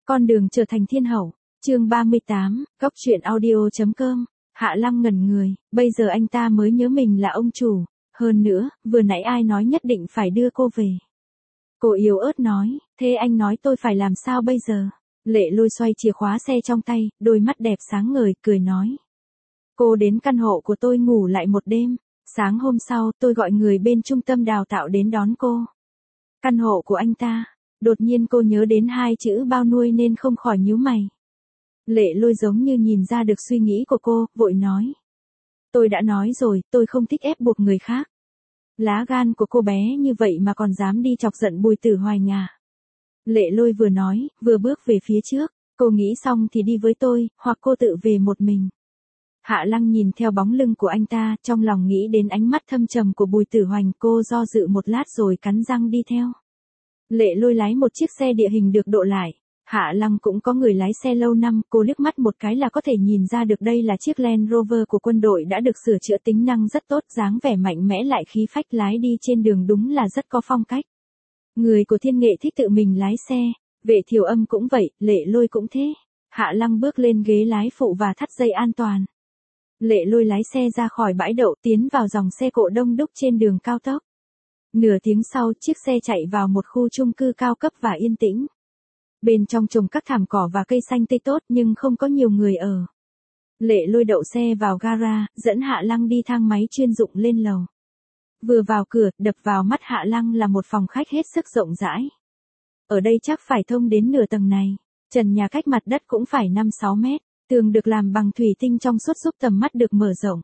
Con đường trở thành thiên hậu. Chương 38, Góc truyện audio.com. Hạ Lăng ngẩn người, bây giờ anh ta mới nhớ mình là ông chủ. Hơn nữa, vừa nãy ai nói nhất định phải đưa cô về. Cô yếu ớt nói, thế anh nói tôi phải làm sao bây giờ? Lệ Lôi xoay chìa khóa xe trong tay, đôi mắt đẹp sáng ngời, cười nói. Cô đến căn hộ của tôi ngủ lại một đêm. Sáng hôm sau, tôi gọi người bên trung tâm đào tạo đến đón cô. Căn hộ của anh ta. Đột nhiên cô nhớ đến hai chữ bao nuôi nên không khỏi nhíu mày. Lệ Lôi giống như nhìn ra được suy nghĩ của cô, vội nói. Tôi đã nói rồi, tôi không thích ép buộc người khác. Lá gan của cô bé như vậy mà còn dám đi chọc giận Bùi Tử Hoài à? Lệ Lôi vừa nói, vừa bước về phía trước. Cô nghĩ xong thì đi với tôi, hoặc cô tự về một mình. Hạ Lăng nhìn theo bóng lưng của anh ta, trong lòng nghĩ đến ánh mắt thâm trầm của Bùi Tử Hoành, cô do dự một lát rồi cắn răng đi theo. Lệ Lôi lái một chiếc xe địa hình được độ lại. Hạ Lăng cũng có người lái xe lâu năm, cô liếc mắt một cái là có thể nhìn ra được đây là chiếc Land Rover của quân đội đã được sửa chữa, tính năng rất tốt, dáng vẻ mạnh mẽ lại khí phách, lái đi trên đường đúng là rất có phong cách. Người của Thiên Nghệ thích tự mình lái xe, Vệ Thiều Âm cũng vậy, Lệ Lôi cũng thế. Hạ Lăng bước lên ghế lái phụ và thắt dây an toàn. Lệ Lôi lái xe ra khỏi bãi đậu, tiến vào dòng xe cộ đông đúc trên đường cao tốc. Nửa tiếng sau, chiếc xe chạy vào một khu chung cư cao cấp và yên tĩnh. Bên trong trồng các thảm cỏ và cây xanh tươi tốt nhưng không có nhiều người ở. Lệ Lôi đậu xe vào gara, dẫn Hạ Lăng đi thang máy chuyên dụng lên lầu. Vừa vào cửa, đập vào mắt Hạ Lăng là một phòng khách hết sức rộng rãi. Ở đây chắc phải thông đến nửa tầng này. Trần nhà cách mặt đất cũng phải 5-6 mét. Tường được làm bằng thủy tinh trong suốt giúp tầm mắt được mở rộng.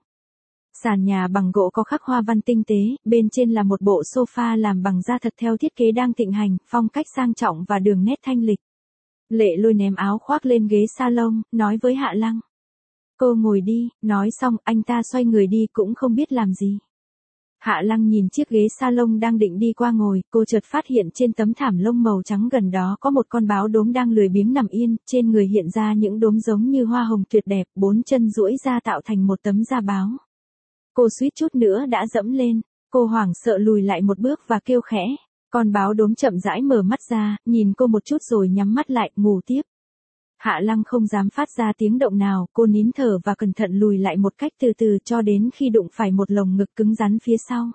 Sàn nhà bằng gỗ có khắc hoa văn tinh tế, bên trên là một bộ sofa làm bằng da thật theo thiết kế đang thịnh hành, phong cách sang trọng và đường nét thanh lịch. Lệ Lôi ném áo khoác lên ghế salon, nói với Hạ Lăng. Cô ngồi đi, nói xong anh ta xoay người đi cũng không biết làm gì. Hạ Lăng nhìn chiếc ghế salon đang định đi qua ngồi, cô chợt phát hiện trên tấm thảm lông màu trắng gần đó có một con báo đốm đang lười biếng nằm yên, trên người hiện ra những đốm giống như hoa hồng tuyệt đẹp, 4 chân duỗi ra tạo thành một tấm da báo. Cô suýt chút nữa đã dẫm lên, cô hoảng sợ lùi lại một bước và kêu khẽ. Con báo đốm chậm rãi mở mắt ra, nhìn cô một chút rồi nhắm mắt lại, ngủ tiếp. Hạ Lăng không dám phát ra tiếng động nào, cô nín thở và cẩn thận lùi lại một cách từ từ cho đến khi đụng phải một lồng ngực cứng rắn phía sau.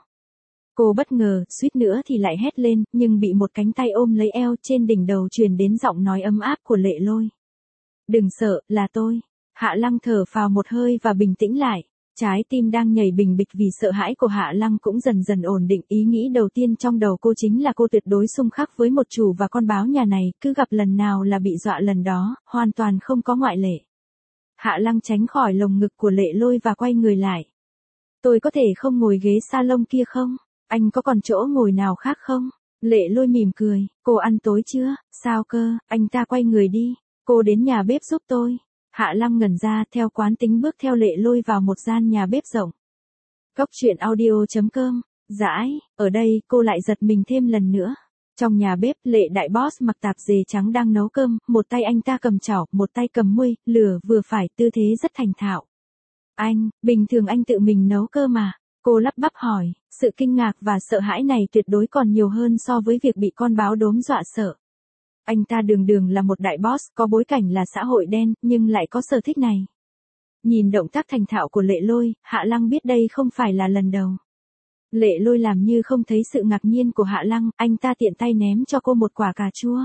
Cô bất ngờ, suýt nữa thì lại hét lên, nhưng bị một cánh tay ôm lấy eo, trên đỉnh đầu truyền đến giọng nói ấm áp của Lệ Lôi. Đừng sợ, là tôi. Hạ Lăng thở phào một hơi và bình tĩnh lại. Trái tim đang nhảy bình bịch vì sợ hãi của Hạ Lăng cũng dần dần ổn định, ý nghĩ đầu tiên trong đầu cô chính là cô tuyệt đối xung khắc với một chủ và con báo nhà này, cứ gặp lần nào là bị dọa lần đó, hoàn toàn không có ngoại lệ. Hạ Lăng tránh khỏi lồng ngực của Lệ Lôi và quay người lại. Tôi có thể không ngồi ghế salon kia không? Anh có còn chỗ ngồi nào khác không? Lệ Lôi mỉm cười, cô ăn tối chưa? Sao cơ? Anh ta quay người đi, cô đến nhà bếp giúp tôi. Hạ Lăng ngẩn ra, theo quán tính bước theo Lệ Lôi vào một gian nhà bếp rộng. Góc truyện audio.com. Dãi, ở đây cô lại giật mình thêm lần nữa. Trong nhà bếp, Lệ đại boss mặc tạp dề trắng đang nấu cơm, một tay anh ta cầm chảo, một tay cầm muôi, lửa vừa phải, tư thế rất thành thạo. Anh, bình thường anh tự mình nấu cơm mà. Cô lắp bắp hỏi, sự kinh ngạc và sợ hãi này tuyệt đối còn nhiều hơn so với việc bị con báo đốm dọa sợ. Anh ta đường đường là một đại boss, có bối cảnh là xã hội đen, nhưng lại có sở thích này. Nhìn động tác thành thạo của Lệ Lôi, Hạ Lăng biết đây không phải là lần đầu. Lệ Lôi làm như không thấy sự ngạc nhiên của Hạ Lăng, anh ta tiện tay ném cho cô một quả cà chua.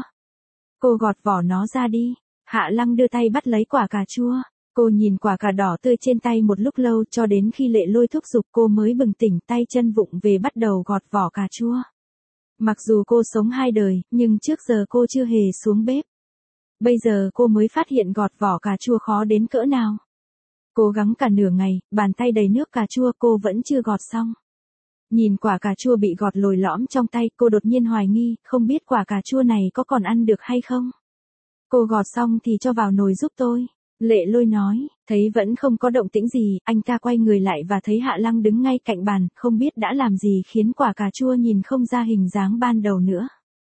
Cô gọt vỏ nó ra đi. Hạ Lăng đưa tay bắt lấy quả cà chua. Cô nhìn quả cà đỏ tươi trên tay một lúc lâu cho đến khi Lệ Lôi thúc giục cô mới bừng tỉnh, tay chân vụng về bắt đầu gọt vỏ cà chua. Mặc dù cô sống 2 đời, nhưng trước giờ cô chưa hề xuống bếp. Bây giờ cô mới phát hiện gọt vỏ cà chua khó đến cỡ nào. Cố gắng cả nửa ngày, bàn tay đầy nước cà chua cô vẫn chưa gọt xong. Nhìn quả cà chua bị gọt lồi lõm trong tay, cô đột nhiên hoài nghi, không biết quả cà chua này có còn ăn được hay không. Cô gọt xong thì cho vào nồi giúp tôi. Lệ Lôi nói, thấy vẫn không có động tĩnh gì, anh ta quay người lại và thấy Hạ Lăng đứng ngay cạnh bàn, không biết đã làm gì khiến quả cà chua nhìn không ra hình dáng ban đầu nữa.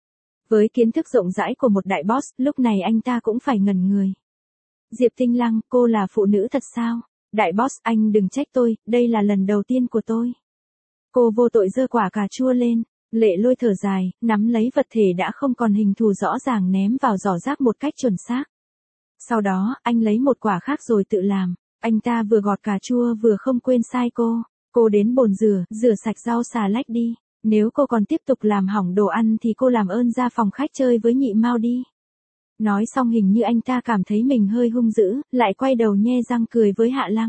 Với kiến thức rộng rãi của một đại boss, lúc này anh ta cũng phải ngẩn người. Diệp Tinh Lăng, cô là phụ nữ thật sao? Đại boss, anh đừng trách tôi, đây là lần đầu tiên của tôi. Cô vô tội giơ quả cà chua lên. Lệ Lôi thở dài, nắm lấy vật thể đã không còn hình thù rõ ràng ném vào giỏ rác một cách chuẩn xác. Sau đó, anh lấy một quả khác rồi tự làm. Anh ta vừa gọt cà chua vừa không quên sai cô. Cô đến bồn rửa sạch rau xà lách đi. Nếu cô còn tiếp tục làm hỏng đồ ăn thì cô làm ơn ra phòng khách chơi với nhị Mao đi. Nói xong hình như anh ta cảm thấy mình hơi hung dữ, lại quay đầu nhe răng cười với Hạ Lăng.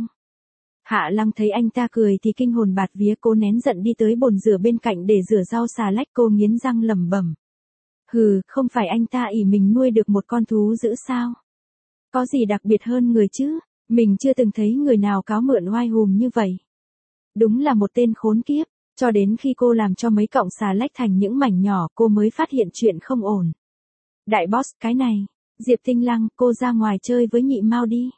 Hạ Lăng thấy anh ta cười thì kinh hồn bạt vía, cô nén giận đi tới bồn rửa bên cạnh để rửa rau xà lách. Cô nghiến răng lẩm bẩm. Hừ, không phải anh ta ỷ mình nuôi được một con thú dữ sao? Có gì đặc biệt hơn người chứ? Mình chưa từng thấy người nào cáo mượn oai hùm như vậy. Đúng là một tên khốn kiếp. Cho đến khi cô làm cho mấy cọng xà lách thành những mảnh nhỏ, cô mới phát hiện chuyện không ổn. Đại boss, cái này. Diệp Tinh Lăng, cô ra ngoài chơi với nhị Mao đi.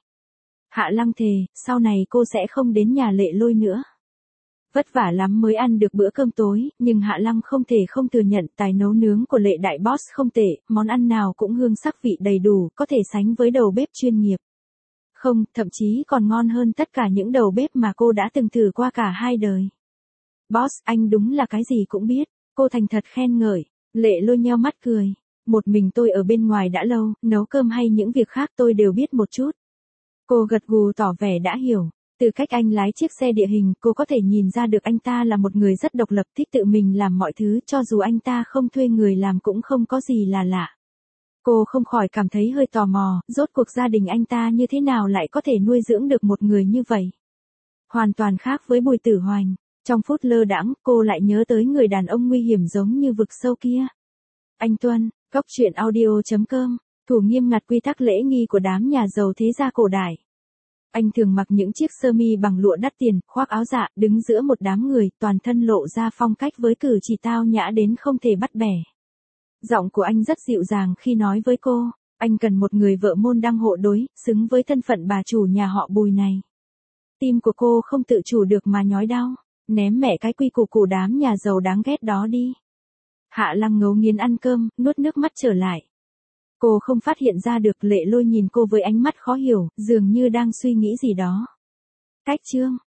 Hạ Lăng thề, sau này cô sẽ không đến nhà Lệ Lôi nữa. Vất vả lắm mới ăn được bữa cơm tối, nhưng Hạ Lăng không thể không thừa nhận tài nấu nướng của Lệ đại boss không tệ, món ăn nào cũng hương sắc vị đầy đủ, có thể sánh với đầu bếp chuyên nghiệp. Không, thậm chí còn ngon hơn tất cả những đầu bếp mà cô đã từng thử qua cả hai đời. Boss, anh đúng là cái gì cũng biết, cô thành thật khen ngợi. Lệ Lôi nheo mắt cười. Một mình tôi ở bên ngoài đã lâu, nấu cơm hay những việc khác tôi đều biết một chút. Cô gật gù tỏ vẻ đã hiểu. Từ cách anh lái chiếc xe địa hình, cô có thể nhìn ra được anh ta là một người rất độc lập, thích tự mình làm mọi thứ, cho dù anh ta không thuê người làm cũng không có gì là lạ. Cô không khỏi cảm thấy hơi tò mò, rốt cuộc gia đình anh ta như thế nào lại có thể nuôi dưỡng được một người như vậy. Hoàn toàn khác với Bùi Tử Hoành. Trong phút lơ đãng, cô lại nhớ tới người đàn ông nguy hiểm giống như vực sâu kia. Anh Tuân, Góc Truyện Audio.com, thủ nghiêm ngặt quy tắc lễ nghi của đám nhà giàu thế gia cổ đại. Anh thường mặc những chiếc sơ mi bằng lụa đắt tiền, khoác áo dạ, đứng giữa một đám người, toàn thân lộ ra phong cách với cử chỉ tao nhã đến không thể bắt bẻ. Giọng của anh rất dịu dàng khi nói với cô, anh cần một người vợ môn đăng hộ đối, xứng với thân phận bà chủ nhà họ Bùi này. Tim của cô không tự chủ được mà nhói đau, ném mẹ cái quy củ của đám nhà giàu đáng ghét đó đi. Hạ Lăng ngấu nghiến ăn cơm, nuốt nước mắt trở lại. Cô không phát hiện ra được Lệ Lôi nhìn cô với ánh mắt khó hiểu, dường như đang suy nghĩ gì đó. Cách chương